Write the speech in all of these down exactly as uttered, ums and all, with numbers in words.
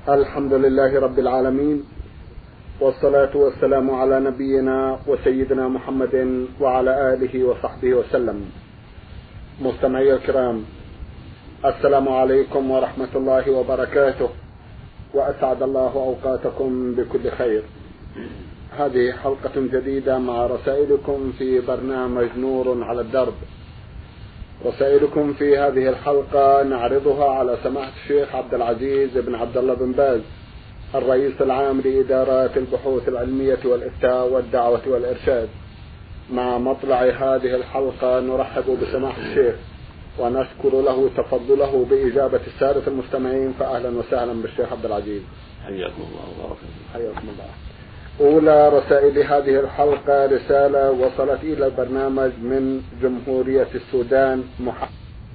الحمد لله رب العالمين، والصلاة والسلام على نبينا وسيدنا محمد وعلى آله وصحبه وسلم. مستمعي الكرام، السلام عليكم ورحمة الله وبركاته، وأسعد الله أوقاتكم بكل خير. هذه حلقة جديدة مع رسائلكم في برنامج نور على الدرب. رسائلكم في هذه الحلقة نعرضها على سماحة الشيخ عبد العزيز بن عبد الله بن باز، الرئيس العام لإدارات البحوث العلمية والإفتاء والدعوة والإرشاد. مع مطلع هذه الحلقة نرحب بسماحة الشيخ ونشكر له تفضله بإجابة السادة المستمعين، فأهلا وسهلا بالشيخ عبد العزيز. حياكم الله وبارك حياكم الله. أولى رسائل هذه الحلقة رسالة وصلت إلى البرنامج من جمهورية السودان، محمد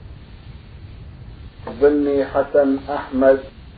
ظني حسن أحمد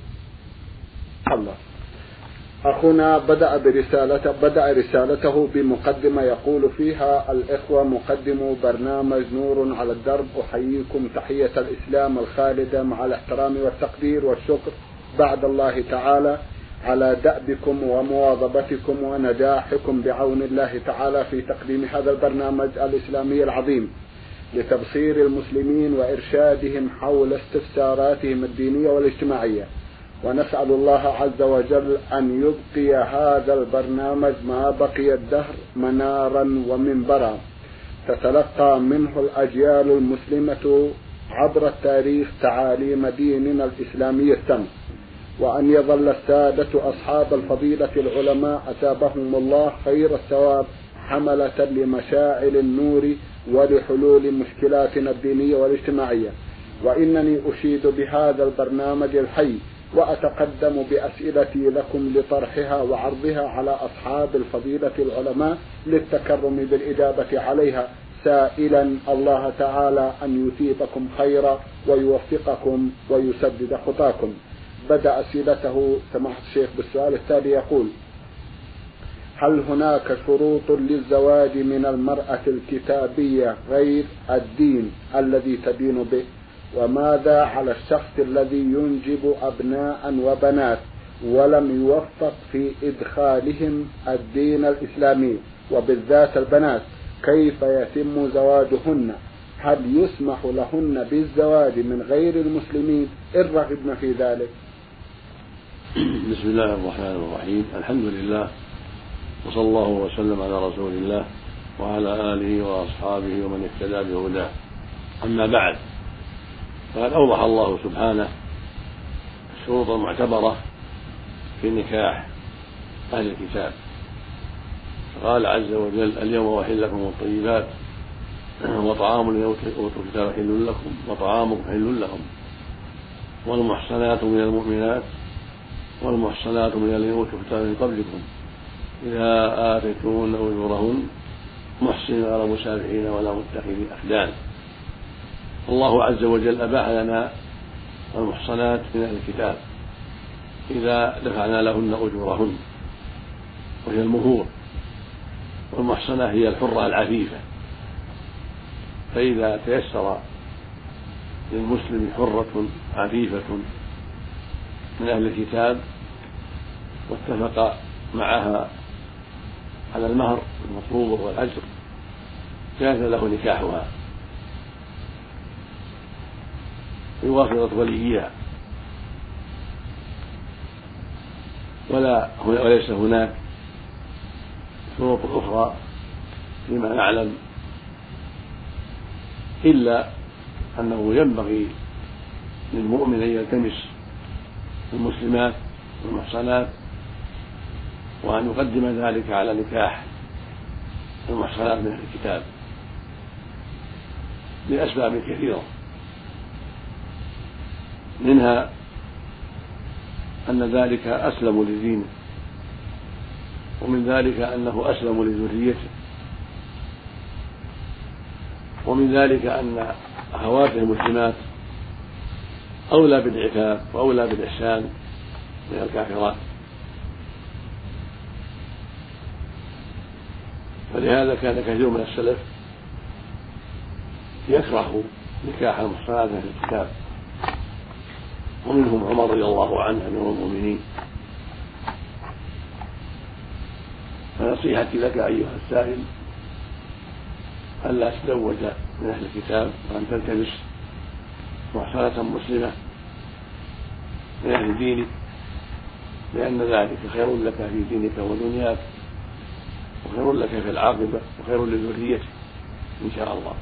الله. أخونا بدأ برسالته بدأ رسالته بمقدمة يقول فيها: الإخوة مقدمو برنامج نور على الدرب، أحييكم تحية الإسلام الخالدة مع الاحترام والتقدير والشكر بعد الله تعالى على دأبكم ومواظبتكم ونجاحكم بعون الله تعالى في تقديم هذا البرنامج الإسلامي العظيم لتبصير المسلمين وإرشادهم حول استفساراتهم الدينية والاجتماعية. ونسأل الله عز وجل أن يبقي هذا البرنامج ما بقي الدهر منارا ومنبرا تتلقى منه الأجيال المسلمة عبر التاريخ تعاليم ديننا الإسلامي السمح، وأن يظل السادة أصحاب الفضيلة العلماء أثابهم الله خير الثواب حملة لمشاعل النور ولحلول مشكلاتنا الدينية والاجتماعية. وإنني أشيد بهذا البرنامج الحي وأتقدم بأسئلتي لكم لطرحها وعرضها على أصحاب الفضيلة العلماء للتكرم بالإجابة عليها، سائلا الله تعالى أن يثيبكم خيرا ويوفقكم ويسدد خطاكم. بدأ أسئلته سماحة الشيخ بالسؤال التالي يقول: هل هناك شروط للزواج من المرأة الكتابية غير الدين الذي تدين به؟ وماذا على الشخص الذي ينجب أبناء وبنات ولم يوفق في إدخالهم الدين الإسلامي وبالذات البنات، كيف يتم زواجهن؟ هل يسمح لهن بالزواج من غير المسلمين إن رغبن في ذلك؟ بسم الله الرحمن الرحيم، الحمد لله، وصلى الله وسلم على رسول الله وعلى آله وأصحابه ومن اهتدى بهداه. أما بعد، فقد أوضح الله سبحانه الشروط المعتبرة في نكاح أهل الكتاب، فقال عز وجل: اليوم أحل لكم الطيبات وطعام الذين أوتوا الكتاب حل لكم وطعامكم حل لهم والمحصنات من المؤمنات والمحصنات من الذين أوتوا الكتاب من قبلكم إذا آتيتموهن أجورهن محسنين غير مسافحين ولا متخذي أخدان. الله عز وجل أباح لنا المحصنات من أهل الكتاب إذا دفعنا لهن أجورهن، وهي المهور، والمحصنة هي الحرة العفيفة. فإذا تيسر للمسلم حرة عفيفة من أهل الكتاب واتفق معها على المهر المطلوب والأجر، جاز له نكاحها بواسطة وليها، ولا وليس هناك شروط أخرى فيما نعلم، إلا أنه ينبغي للمؤمن أن يلتمس المسلمات والمحصنات وأن يقدم ذلك على نكاح المحصنات من الكتاب لأسباب كثيرة، منها أن ذلك أسلم لدينه، ومن ذلك أنه أسلم لذريته، ومن ذلك أن أخواته المسلمات أولى بالعتاب وأولى بالإحسان من الكافرات. فلهذا كان كثير من السلف يكره نكاح المحصنات في الكتاب، ومنهم عمر رضي الله عنه أمير المؤمنين. فنصيحتي لك أيها السائل ألا تتزوج من أهل الكتاب وأن تلتمس محصنة مسلمة من أهل دينك، لأن ذلك خير لك في دينك ودنياك، وخير لك في العاقبة، وخير لذريتك إن شاء الله.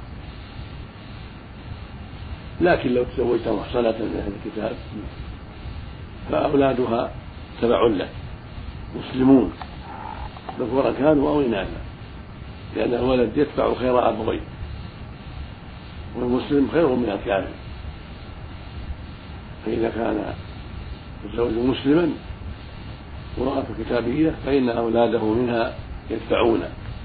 لكن لو تزوجت محصنة من أهل الكتاب فأولادها تبع لك مسلمون ذكورا كانوا أو إناثا، لأن الولد يتبع خير أبويه، والمسلم خير من الكافر. فإذا كان الزوج مسلما وامرأة كتابية فإن أولاده منها يتبعون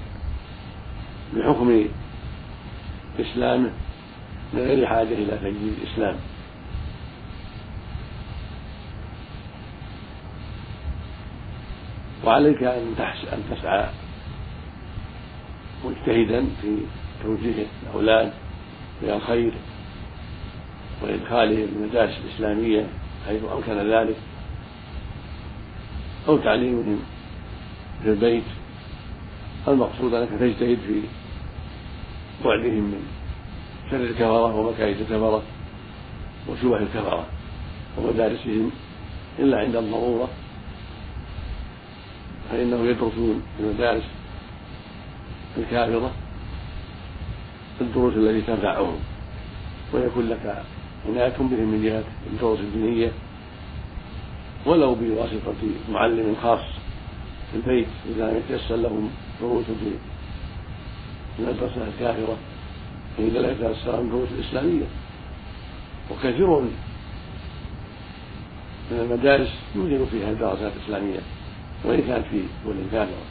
بحكم إسلامه من غير حاجة إلى تجديد الإسلام. وعليك أن أن تسعى مجتهدا في توجيه الأولاد إلى الخير وإدخالهم المدارس الإسلامية حيث أمكن ذلك، أو تعليمهم في البيت. المقصود أنك تجتهد في بعدهم من شر الكفرة ومكائد الكفرة وشبه الكفرة ومدارسهم إلا عند الضرورة، فإنهم يدرسون في المدارس الكافرة الدروس التي تنفعهم، ويكون لك عناية بهم من جهة الدروس الدينية ولو بواسطة معلم خاص في البيت إذا لم يتيسر لهم دروس في المدرسة الكافرة، فإذا لا يتيسر لهم دروس الإسلامية. وكثير من المدارس يوجد فيها دراسات إسلامية وإن كانت في دول كافرة.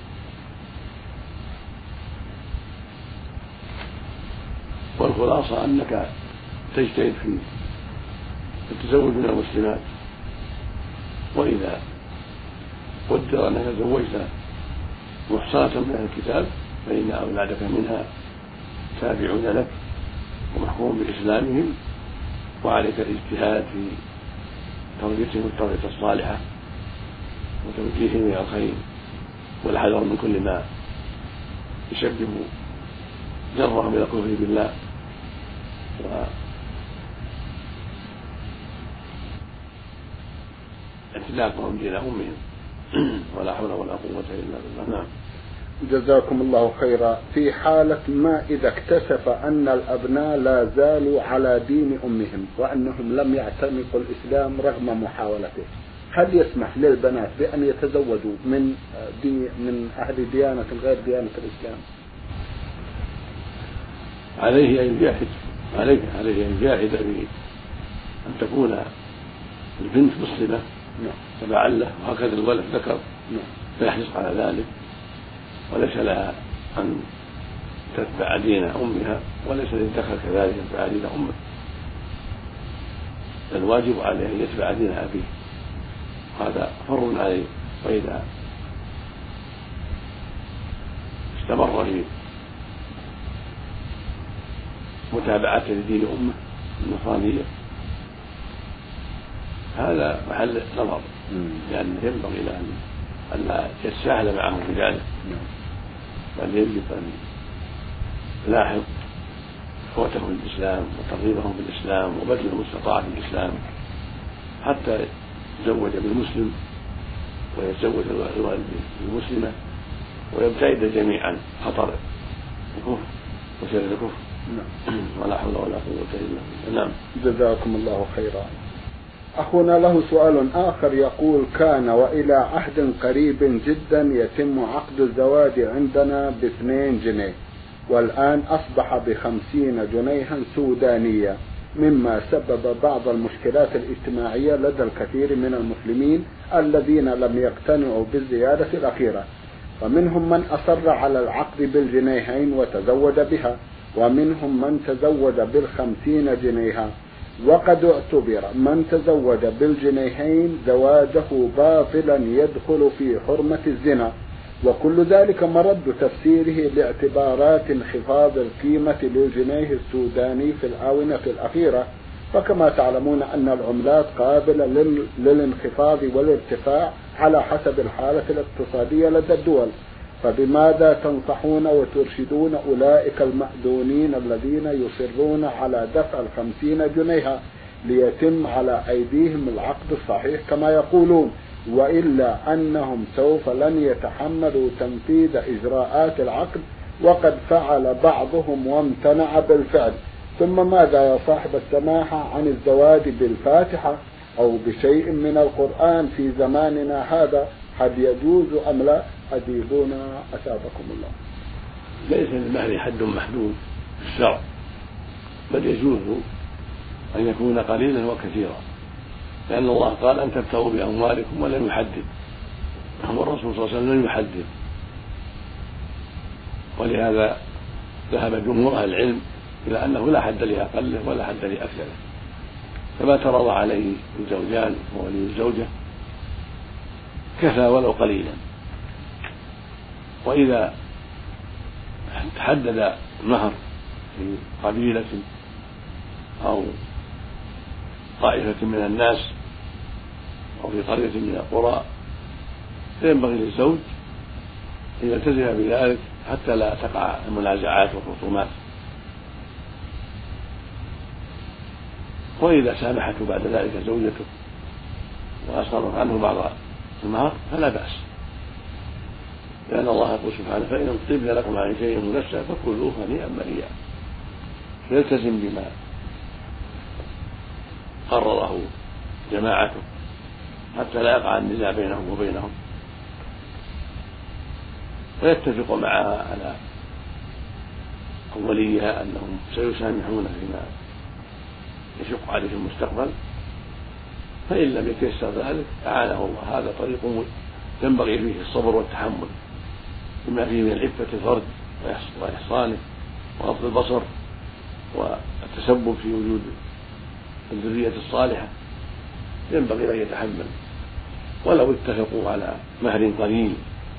والخلاصة أنك تجتهد في التزوج من المسلمات، وإذا قدر أنك تزوجت محصنة من أهل الكتاب فإن أولادك منها تابعون لك ومحكوم بإسلامهم، وعليك الاجتهاد في تربيتهم التربية الصالحة وتوجيههم إلى الخير، والحذر من كل ما يشبه جرهم إلى الكفر بالله واعتلاقهم دين أمهم. ولا حول ولا قوة إلا بالله. نعم. جزاكم الله خيرا. في حالة ما إذا اكتشف أن الأبناء لا زالوا على دين أمهم وأنهم لم يعتنقوا الإسلام رغم محاولته، هل يسمح للبنات بأن يتزوجوا من دي من أهل ديانة غير ديانة الإسلام؟ عليه أن يجاهد عليه عليه أن يجاهد في أن تكون البنت مسلمة تبعا له، وهكذا الولد ذكر فيحرص على ذلك، وليس لها أن تتبع دين أمها، وليس للذكر كذلك يتبع دين أمه، الواجب عليه أن يتبع دين أبيه، هذا فرض عليه. وإذا استمر في متابعته لدين أمه النصرانية هذا محل نظر، لأنه ينبغي له أن لا يتساهل معهم في ذلك، بل يجب أن يلاحظ إخوته الإسلام وترغيبهم في الإسلام وبذل المستطاع في الإسلام حتى يتزوج بالمسلم ويتزوج الولد بالمسلمة ويبتعد جميعا خطر الكفر وشر الكفر. ولا حول ولا قوة إلا بالله. نعم. جزاكم الله خيرا. أخونا له سؤال آخر يقول: كان وإلى عهد قريب جدا يتم عقد الزواج عندنا باثنين جنيه، والآن أصبح بخمسين جنيها سودانية، مما سبب بعض المشكلات الاجتماعية لدى الكثير من المسلمين الذين لم يقتنعوا بالزيادة الأخيرة، ومنهم من أصر على العقد بالجنيهين وتزوج بها، ومنهم من تزوج بالخمسين جنيها، وقد اعتبر من تزوج بالجنيهين زواجه باطلا يدخل في حرمة الزنا، وكل ذلك مرد تفسيره لاعتبارات انخفاض القيمة للجنيه السوداني في الآونة الأخيرة، فكما تعلمون أن العملات قابلة للانخفاض والارتفاع على حسب الحالة الاقتصادية لدى الدول، فبماذا تنصحون وترشدون أولئك المأذونين الذين يصرون على دفع الخمسين جنيها ليتم على أيديهم العقد الصحيح كما يقولون، وإلا أنهم سوف لن يتحملوا تنفيذ إجراءات العقد وقد فعل بعضهم وامتنع بالفعل؟ ثم ماذا يا صاحب السماحة عن الزواج بالفاتحة أو بشيء من القرآن في زماننا هذا؟ هل يجوز أم لا؟ أجيبونا أثابكم الله. ليس للمهر حد محدود في الشرع، بل يجوز أن يكون قليلا وكثيرا، لأن الله قال أن تبتغوا بأموالكم ولم يحدد، والرسول صلى الله عليه وسلم لم يحدد، ولهذا ذهب جمهور أهل العلم إلى أنه لا حد لأقله ولا حد لأكثره، فما ترضى عليه الزوجان وولي الزوجة كفى ولو قليلا. وإذا تحدد المهر في قبيلة أو طائفة من الناس أو في قرية من القرى فينبغي للزوج أن يلتزم بذلك حتى لا تقع المنازعات والخصومات. وإذا سامحته بعد ذلك زوجته وأسقطت عنه بعض المهر فلا بأس، لأن الله يقول سبحانه فإن طبن لكم عن شيء منسى فكلوه هنيئا مريئا، فيلتزم بما قرره جماعته حتى لا يقع النزاع بينهم وبينهم، ويتفق معها على وليها أنهم سيسامحون فيما يشق عليه في المستقبل، فإن لم يتيسر ذلك أعانه الله. هذا طريق ينبغي فيه الصبر والتحمل بما فيه من عفة الفرد وإحصانه وغض البصر والتسبب في وجود الذرية الصالحة، ينبغي أن يتحمل. ولو اتفقوا على مهر قليل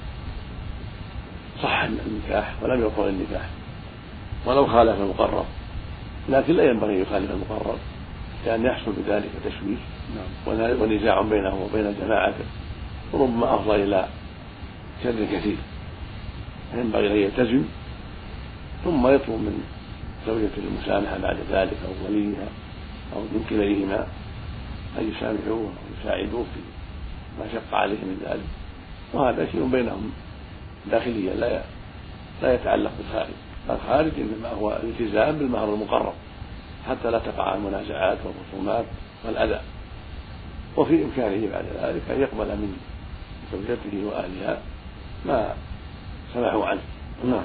صح النكاح ولم يقر النكاح ولو خالف المقرر، لكن لا ينبغي أن يخالف المقرر لأن يحصل بذلك تشويش ونزاع بينه وبين جماعته وربما أفضى إلى شر كثير. ينبغي أن يلتزم ثم يطلب من زوجته المسامحة بعد ذلك أو وليها أو من كليهما أن يسامحوه أو يساعدوه في ما شق عليه من ذلك، وهذا شيء بينهم داخليا لا لا يتعلق بالخارج. الخارج إنما هو الالتزام بالمهر المقرر حتى لا تقع المنازعات والخصومات والأذى، وفي إمكانه بعد ذلك أن يقبل من زوجته وأهلها ما سمحوا عنه. نعم.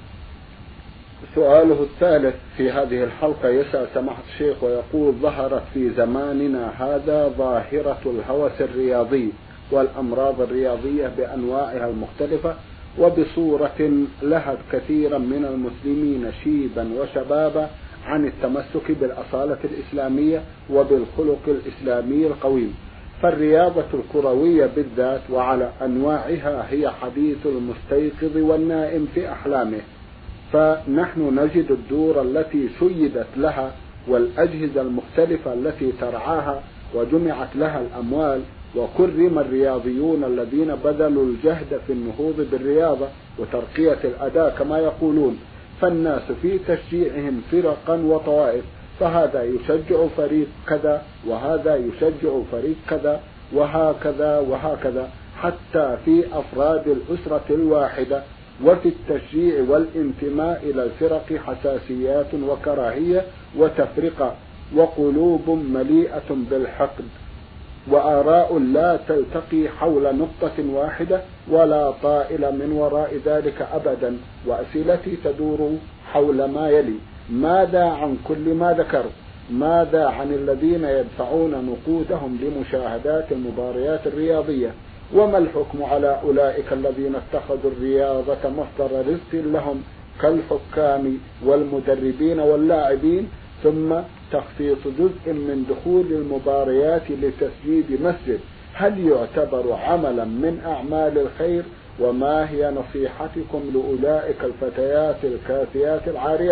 سؤاله الثالث في هذه الحلقة يسأل سماحة الشيخ ويقول: ظهرت في زماننا هذا ظاهرة الهوس الرياضي والأمراض الرياضية بأنواعها المختلفة وبصورة لهت كثيرا من المسلمين شيبا وشبابا عن التمسك بالأصالة الإسلامية وبالخلق الإسلامي القويم. فالرياضة الكروية بالذات وعلى أنواعها هي حديث المستيقظ والنائم في أحلامه، فنحن نجد الدور التي شيدت لها والأجهزة المختلفة التي ترعاها وجمعت لها الأموال، وكرم الرياضيون الذين بذلوا الجهد في النهوض بالرياضة وترقية الأداء كما يقولون، فالناس في تشجيعهم فرقا وطوائف، فهذا يشجع فريق كذا وهذا يشجع فريق كذا وهكذا وهكذا، حتى في أفراد الأسرة الواحدة وفي التشجيع والانتماء إلى الفرق حساسيات وكراهية وتفرقة وقلوب مليئة بالحقد وآراء لا تلتقي حول نقطة واحدة ولا طائل من وراء ذلك أبدا. وأسئلتي تدور حول ما يلي: ماذا عن كل ما ذكروا؟ ماذا عن الذين يدفعون نقودهم لمشاهدات المباريات الرياضية؟ وما الحكم على أولئك الذين اتخذوا الرياضة مصدر رزق لهم كالحكام والمدربين واللاعبين، ثم تخصيص جزء من دخول المباريات لتسجيل مسجد؟ هل يعتبر عملا من أعمال الخير؟ وما هي نصيحتكم لأولئك الفتيات الكاسيات العاريات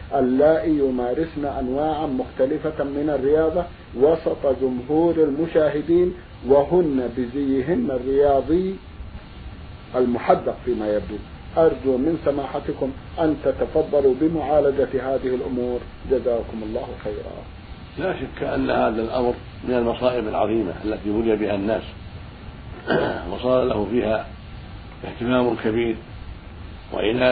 اللائي يمارسن أنواعا مختلفة من الرياضة وسط جمهور المشاهدين وهن بزيهن الرياضي المحدق فيما يبدو. أرجو من سماحتكم أن تتفضلوا بمعالجة هذه الأمور، جزاكم الله خيرا. لا شك أن هذا الأمر من المصائب العظيمة التي بلي بها الناس وصار له فيها اهتمام كبير وعناية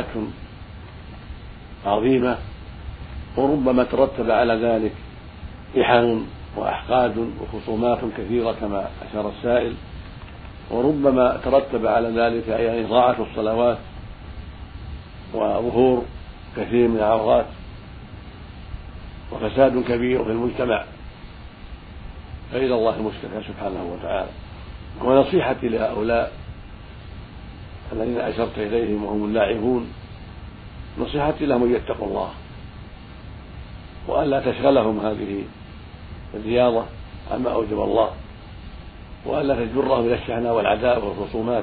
عظيمة، وربما ترتب على ذلك إحن وأحقاد وخصومات كثيرة كما أشار السائل، وربما ترتب على ذلك يعني إضاعة الصلوات وظهور كثير من العورات وفساد كبير في المجتمع، فإلى الله المشتكى سبحانه وتعالى. ونصيحتي لهؤلاء الذين أشرت إليهم وهم اللاعبون، نصيحتي لهم أن يتقوا الله وألا تشغلهم هذه الرياضة عما أوجب الله، وألا تجرهم إلى الشحناء والعداء والخصومات.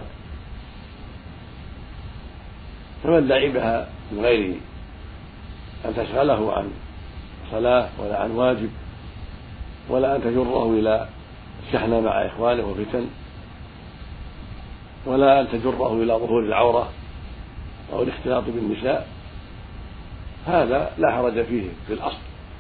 فمن لعبها من غير أن تشغله عن صلاة ولا عن واجب ولا أن تجره إلى الشحناء مع إخوانه وفتن ولا أن تجره إلى ظهور العورة أو الاختلاط بالنساء، هذا لا حرج فيه في الأصل،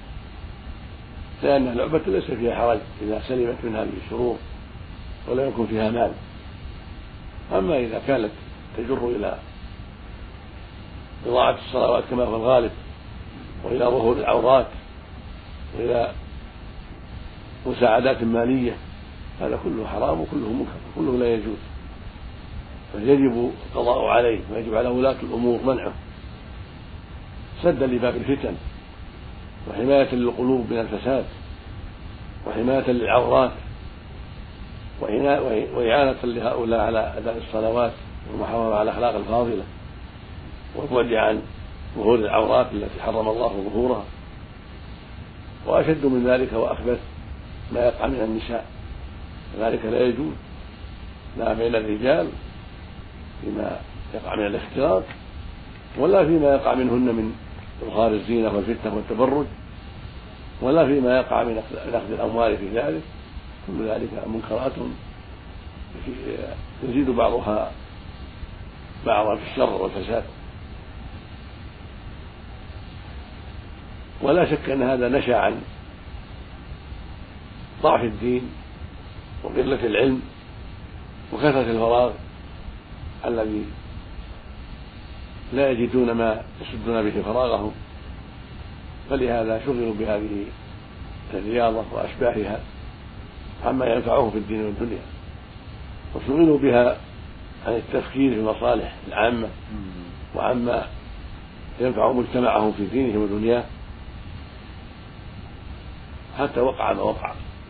لأن اللعبة ليس فيها حرج إذا سلمت من هذه الشرور ولا يكون فيها مال. أما إذا كانت تجر إلى إضاعة الصلوات كما هو الغالب وإلى ظهور العورات وإلى مساعدات مالية، هذا كله حرام وكله منكر كله لا يجوز، فيجب القضاء عليه ويجب على ولاة الأمور منعه سدا لباب الفتن وحماية للقلوب من الفساد وحماية للعورات وإعانة لهؤلاء على أداء الصلوات والمحافظة على الأخلاق الفاضلة والبعد عن ظهور العورات التي حرم الله ظهورها. وأشد من ذلك وأخبث ما يقع من النساء، ذلك لا يجوز لا بين الرجال فيما يقع من الاختلاط ولا فيما يقع منهن من إظهار الزينة والفتنة والتبرج ولا فيما يقع من أخذ الأموال في ذلك، كل ذلك منكرات يزيد بعضها بعضا في الشر والفساد. ولا شك أن هذا نشأ عن ضعف الدين وقلة العلم وكثرة الفراغ الذي لا يجدون ما يسدون به فراغهم، فلهذا شغلوا بهذه الرياضة وأشباهها عما ينفعهم في الدين والدنيا، وشغلوا بها عن التفكير في المصالح العامة وعما ينفع مجتمعهم في دينهم ودنياه، حتى وقع ما وقع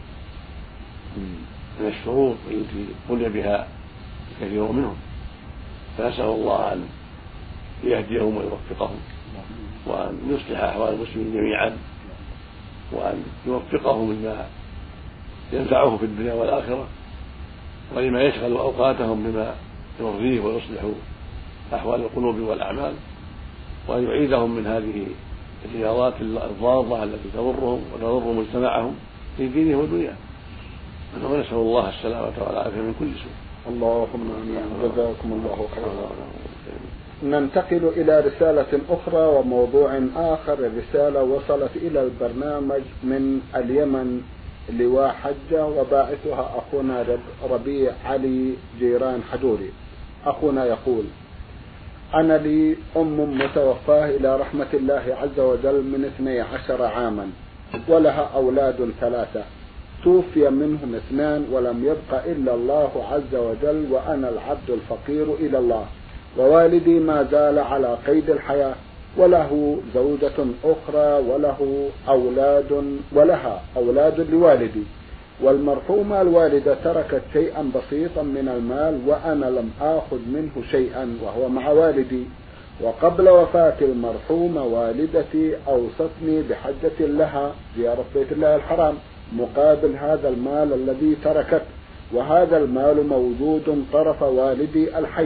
من الشرور التي بلي بها كثير منهم. فنسأل الله أن يهديهم ويوفقهم وأن يصلح أحوال المسلمين جميعا وأن يوفقهم لما ينفعهم في الدنيا والآخرة ولما يشغل أوقاتهم بما يرضيه ويصلح أحوال القلوب والأعمال، وأن يعيدهم من هذه الرياضات الضارة التي تضرهم وتضر مجتمعهم في دينهم ودنياهم، ونسأل الله السلامة والعافية من كل سوء. اللهم آمين. جزاكم الله خيرا. ننتقل إلى رسالة أخرى وموضوع آخر. الرسالة وصلت إلى البرنامج من اليمن لواء حجة وباعثها أخونا ربيع علي جيران حجوري. أخونا يقول: أنا لي أم متوفاة إلى رحمة الله عز وجل من اثني عشر عاما ولها أولاد ثلاثة، توفي منهم اثنان ولم يبق إلا الله عز وجل وأنا العبد الفقير إلى الله، ووالدي ما زال على قيد الحياة وله زوجة أخرى وله أولاد ولها أولاد لوالدي، والمرحومة الوالدة تركت شيئا بسيطا من المال وأنا لم آخذ منه شيئا وهو مع والدي. وقبل وفاة المرحومة والدتي أوصتني بحجة لها زيارة بيت الله الحرام مقابل هذا المال الذي تركت، وهذا المال موجود طرف والدي الحي،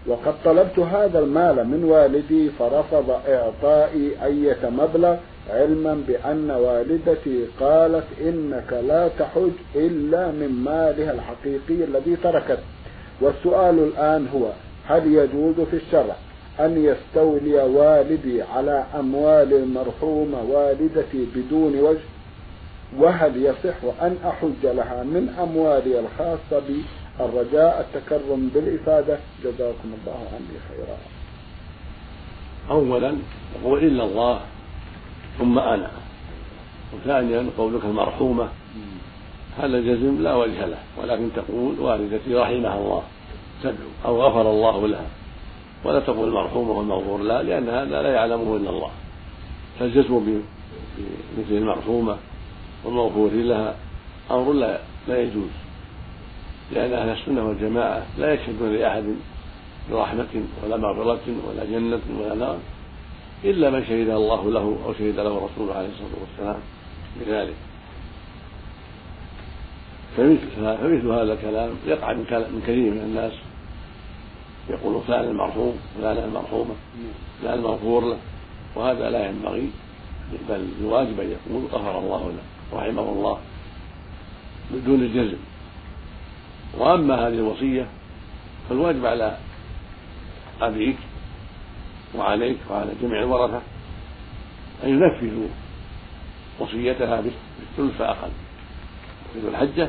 وقد طلبت هذا المال من والدي فرفض إعطائي أي مبلغ، علما بأن والدتي قالت إنك لا تحج إلا من مالها الحقيقي الذي تركت. والسؤال الآن هو: هل يجوز في الشرع أن يستولي والدي على أموال المرحومة والدتي بدون وجه؟ وهل يصح أن أحج لها من أموالي الخاصة بي الرجاء التكرم بالإفادة؟ جزاكم الله عني خيرا. أولا يقول إلا الله ثم أنا. وثانيا قولك المرحومة هذا الجزم لا وجه له، ولكن تقول والدتي رحمها الله أو غفر الله لها، ولا تقول المرحومة والمغفور لا، لأن هذا لا يعلمه إلا الله. فالجزم بمثل المرحومة والمغفور لها أمر لا, لا يجوز، لأن أهل السنة والجماعة لا يشهدون لأحد برحمة ولا مغفرة ولا جنة ولا نار إلا من شهد الله له أو شهد له رسوله عليه الصلاة والسلام بذلك. فمثل, فمثل هذا الكلام يقع من كثير من الناس، يقول فلان المرحوم فلان المرحومة فلان المغفور له، وهذا لا ينبغي، بل الواجب أن يقول غفر الله له رحمه الله بدون الجزم. وأما هذه الوصية فالواجب على أبيك وعليك وعلى جميع الورثة أن ينفذوا وصيتها بالثلث فأقل، ينفذوا الحجة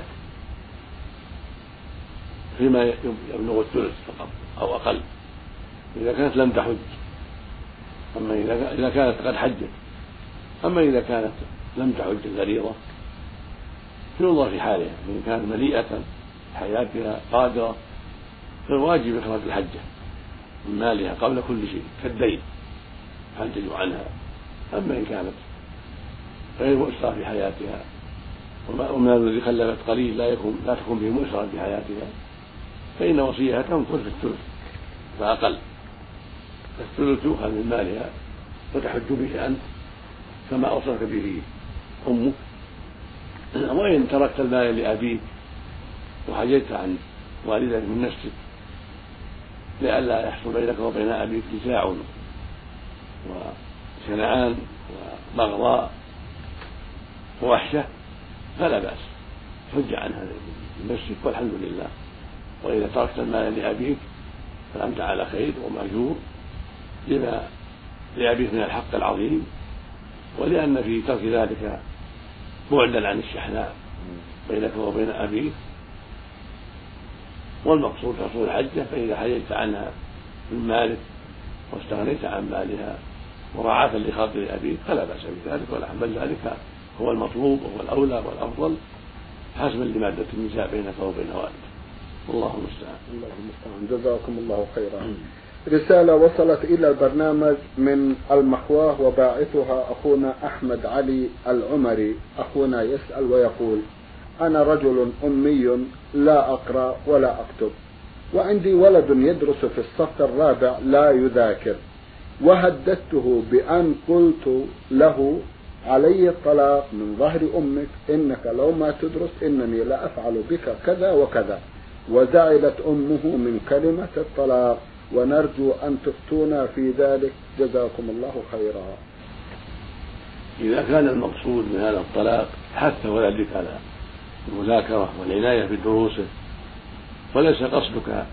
فيما يبلغ الثلث فقط أو أقل إذا كانت لم تحج، أما إذا كانت قد حجت. أما إذا كانت لم تحج الفريضة ينظر في حالها، إن كانت مليئة حياتها قادرة فالواجب إخراج الحجة من مالها قبل كل شيء كالدين حجج عنها. أما إن كانت غير مؤسرة في حياتها ومال الذي خلفت قليل لا يكون لا تكون به مؤسرة في حياتها فإن وصيتها تنقل في الثلث فأقل. الثلث يؤخذ من مالها وتحج به أنت كما أوصلك به أمك. وإن تركت المال لأبيك وحججت عن والدك من نفسك لئلا يحصل بينك وبين أبيك نزاع وشنعان وبغضاء ووحشة فلا بأس، حج عنها لنفسك والحمد لله. وإذا تركت المال لأبيك فأنت على خير ومأجور لما لأبيك من الحق العظيم، ولأن في ترك ذلك بعدا عن الشحناء بينك وبين أبيك. والمقصود حصول الحجة، فإذا حججت عنها من مالك واستغنيت عن مالها مراعاة لخاطر أبيك فلا بأس بذلك ولا بل ذلك هو المطلوب وهو الأولى والأفضل حسبا لمادة النزاع بينك وبين والدك. والله المستعان. الله المستعان. جزاكم الله خيرا. رسالة وصلت إلى البرنامج من المخواه وباعثها أخونا أحمد علي العمري. أخونا يسأل ويقول: أنا رجل أمي لا أقرأ ولا أكتب، وعندي ولد يدرس في الصف الرابع لا يذاكر، وهددته بأن قلت له علي الطلاق من ظهر أمك، إنك لو ما تدرس إنني لا أفعل بك كذا وكذا، وزعلت أمه من كلمة الطلاق، ونرجو أن تفتونا في ذلك جزاكم الله خيرا. إذا كان المقصود من هذا الطلاق حث ولدك على المذاكرة والعناية بدروسه فليس قصدك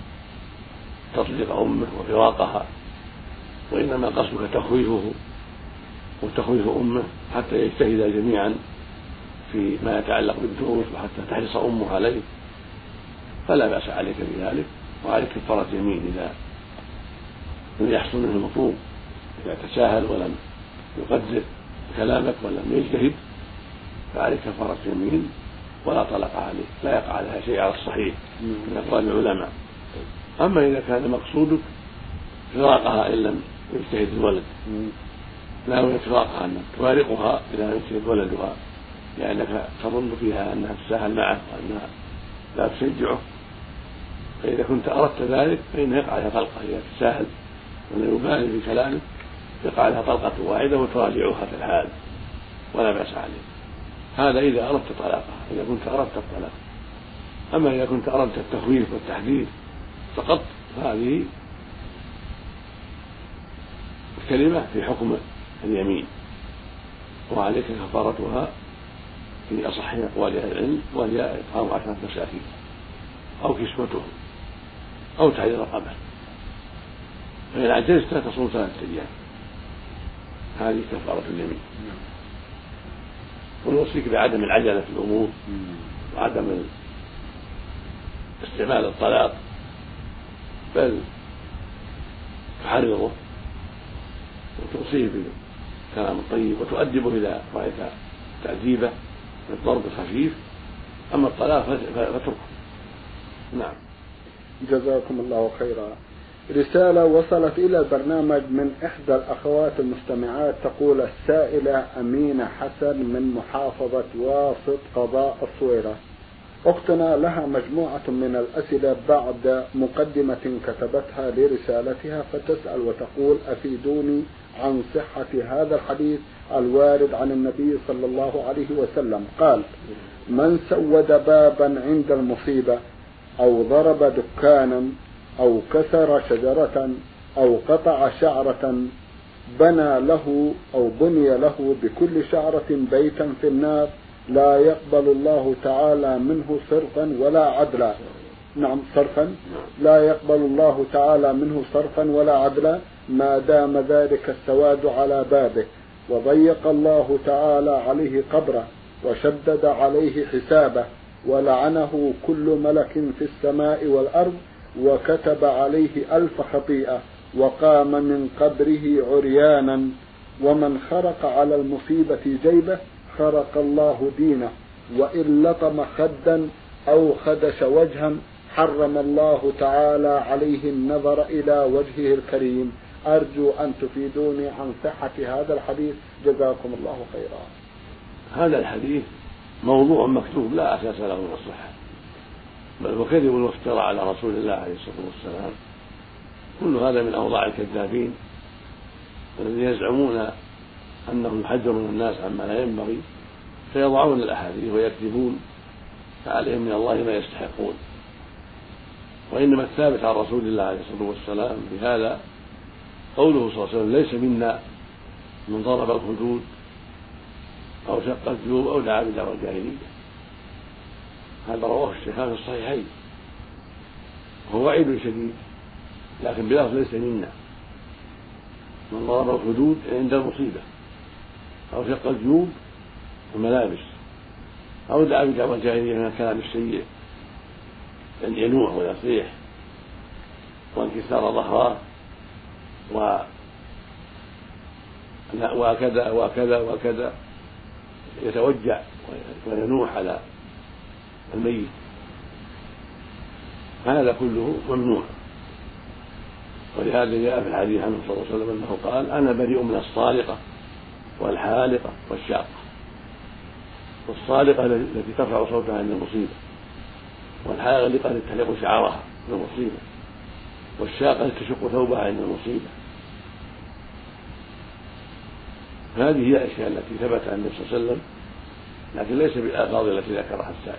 تطليق أمه وفراقها، وإنما قصدك تخويفه وتخويف أمه حتى يجتهد جميعا فيما يتعلق بالدروس وحتى تحرص أمه عليه، فلا بأس عليك بذلك، وعليك كفارة يمين إذا لم يحصل منه المطلوب. إذا تساهل ولم يقدر كلامك ولم يجتهد فعليك كفارة يمين ولا طلق عليه، لا يقع عليها شيء على الصحيح من أقوال العلماء. أما إذا كان مقصودك فراقها إن لم يجتهد الولد، لا يجوز فراقها أن تفارقها إذا لم يجتهد ولدها لأنك تظن فيها أنها تساهل معه وأنها لا تشجعه، فإذا كنت أردت ذلك فإنه يقع عليها طلقة إذا تساهل ولا يبالي في كلامه يقع عليها طلقة واحدة وتراجعها في الحال ولا بأس عليه. هذا إذا أردت طلاقها، إذا كنت أردت الطلاق. أما إذا كنت أردت التخويف والتحذير فقط هذه كلمة في حكم اليمين، وعليك كفارتها في أصح أقوال أهل العلم، وهي إطعام عشرة مساكين أو كسوتهم أو تحرير رقبة، فإن عجزت تصوم ثلاثة أيام. هذه كفارة اليمين. ونوصيك بعدم العجلة في الأمور وعدم استعمال الطلاق، بل تحرره وتوصيه بالكلام الطيب وتؤدبه إذا رأيت تأديبه بالضرب الخفيف. أما الطلاق فاتركه. نعم. جزاكم الله خيرا. رسالة وصلت إلى البرنامج من إحدى الأخوات المستمعات، تقول السائلة أمينة حسن من محافظة واسط قضاء الصويرة: أختنا لها مجموعة من الأسئلة بعد مقدمة كتبتها لرسالتها، فتسأل وتقول: أفيدوني عن صحة هذا الحديث الوارد عن النبي صلى الله عليه وسلم قال: من سود بابا عند المصيبة أو ضرب دكانا أو كسر شجرة أو قطع شعرة بنى له أو بني له بكل شعرة بيتا في النار لا يقبل الله تعالى منه صرفا ولا عدلا. نعم صرفا، لا يقبل الله تعالى منه صرفا ولا عدلا ما دام ذلك السواد على بابه، وضيق الله تعالى عليه قبره وشدد عليه حسابه ولعنه كل ملك في السماء والأرض وكتب عليه ألف خطيئة وقام من قبره عريانا. ومن خرق على المصيبة جيبه خرق الله دينه، وإن لطم خدا أو خدش وجها حرم الله تعالى عليه النظر إلى وجهه الكريم. أرجو أن تفيدوني عن صحة هذا الحديث، جزاكم الله خيرا. هذا الحديث موضوع مكتوب لا أساس له من الصحة، بل هو كذب وافتراء على رسول الله عليه الصلاة والسلام. كل هذا من أوضاع الكذابين الذين يزعمون أنهم يحذرون الناس عما لا ينبغي، فيضعون الأحاديث ويكذبون، فعليهم من الله ما يستحقون. وإنما الثابت عن رسول الله عليه الصلاة والسلام بهذا قوله صلى الله عليه وسلم: ليس منا من ضرب الخدود أو شق الجيوب أو دعا بدعوى الجاهلية. هذا رواه الشيخان في الصحيحين، وهو وعيد شديد، لكن بلفظ ليس منا. من ضرب الخدود عند المصيبة أو شق الجيوب الملابس أو دعا بدعوى الجاهلية من الكلام السيء، أن ينوح ويصيح وانكسار ظهره وكذا وكذا وكذا، يتوجع وينوح على الميت. هذا كله ممنوع. ولهذا جاء في الحديث عنه صلى الله عليه وسلم أنه قال: أنا بريء من الصالقة والحالقة والشاقة. والصالقة التي ترفع صوتها عند المصيبة، والحالقة التي تحلق شعرها عند المصيبة، والشاقة التي تشق ثوبها عند المصيبة. هذه هي الأشياء التي ثبت عن النبي صلى الله عليه وسلم، لكن ليس بالآلفاظ التي ذكرها السائل.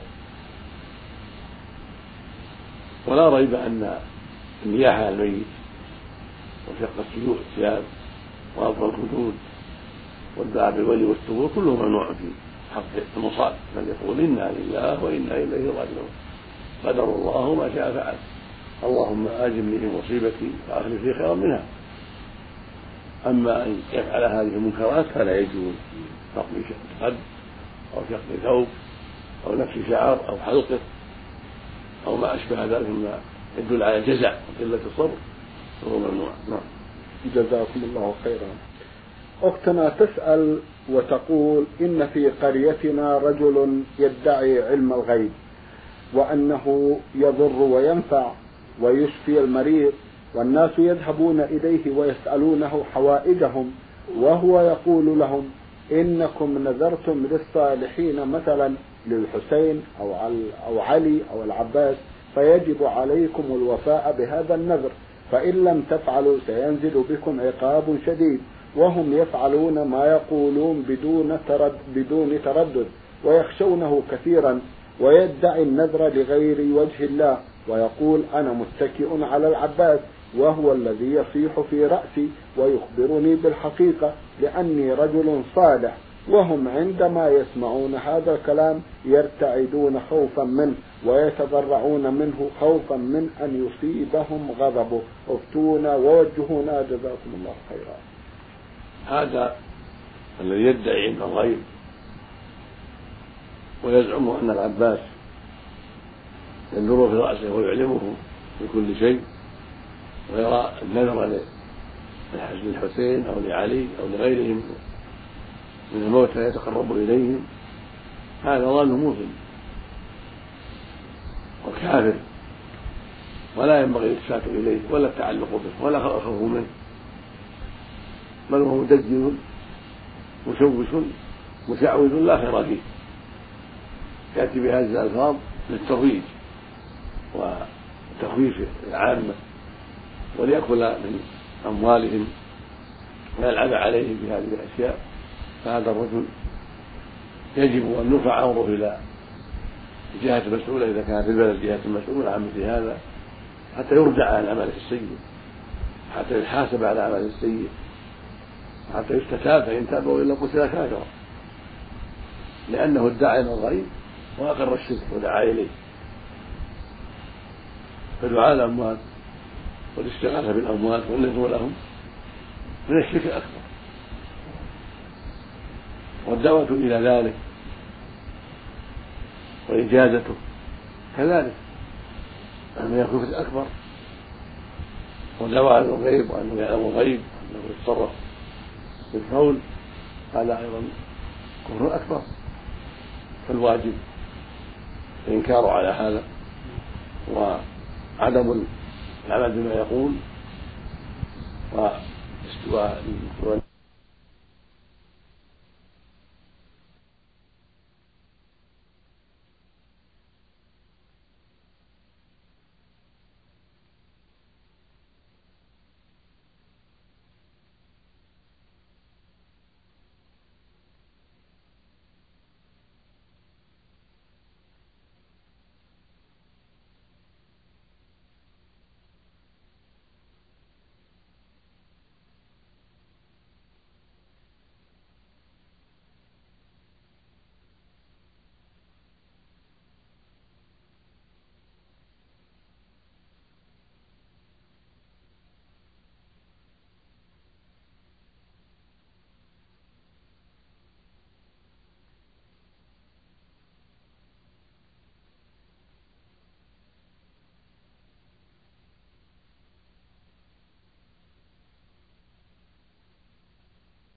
ولا ريب أن النياحة على الميت وشق الثياب وألقى الخدود والدعاء بالولي والثبور كله ممنوع في حق المصاب، بل يقول: إنا لله وإنا إليه راجعون، قدر الله ما شاء فعل، اللهم آجرني في مصيبتي وأخلف لي خيرا منها. أما أن يفعل هذه المنكرات فلا يجوز، نقض قد أو شق ثوب أو نفس شعر أو حلقه أو ما أشبه ذلك مما يدل على الجزع وقلة الصبر فهو ممنوع. نعم. جزاكم الله خيرا. أختنا تسأل وتقول: إن في قريتنا رجل يدعي علم الغيب وأنه يضر وينفع ويشفي المريض، والناس يذهبون إليه ويسألونه حوائجهم، وهو يقول لهم: إنكم نذرتم للصالحين مثلا للحسين أو علي أو العباس، فيجب عليكم الوفاء بهذا النذر، فإن لم تفعلوا سينزل بكم عقاب شديد. وهم يفعلون ما يقولون بدون تردد, بدون تردد ويخشونه كثيرا، ويدعي النذر لغير وجه الله، ويقول أنا متكئ على العباس وهو الذي يصيح في رأسي ويخبرني بالحقيقة لأني رجل صالح، وهم عندما يسمعون هذا الكلام يرتعدون خوفا منه ويتضرعون منه خوفا من أن يصيبهم غضبه. افتونا ووجهونا جزاكم الله خيرا. هذا الذي يدعي علم الغيب ويزعم أن العباس ينظر في رأسه ويعلمه بكل شيء، ويرى النذر للحسين أو لعلي أو لغيرهم من الموتى يتقرب إليهم، هذا ظن موهن وكافر، ولا ينبغي الإلتفات إليه ولا التعلق به ولا الخوف منه، بل هو مدجل مشوش مشعوذ لا خير فيه، يأتي بهذه الألفاظ للترويج وتخويف العامة وليأكل من أموالهم ويلعب عليهم بهذه الأشياء. فهذا الرجل يجب أن يرفع أمره إلى الجهة المسؤولة إذا كان في البلد جهة مسؤولة عن مثل هذا، حتى يردع عن عمله السيء، حتى يحاسب على عمله السيء، حتى يستتاب، فإن تاب وإلا قتل كافرا، لأنه ادعى إلى الغيب وأقر الشرك ودعا إليه. فدعاء الأموال والاستغاثة بالأموال والنذر لهم من الشرك الأكبر، والدعوة إلى ذلك وإجازته كذلك أنه يكون في الأكبر، ودعوة على الغيب وأنه يعلم الغيب وأنه يتصرف في الكون، هذا أيضا كفر أكبر. فالواجب الإنكار على هذا وعدم العمل بما يقول و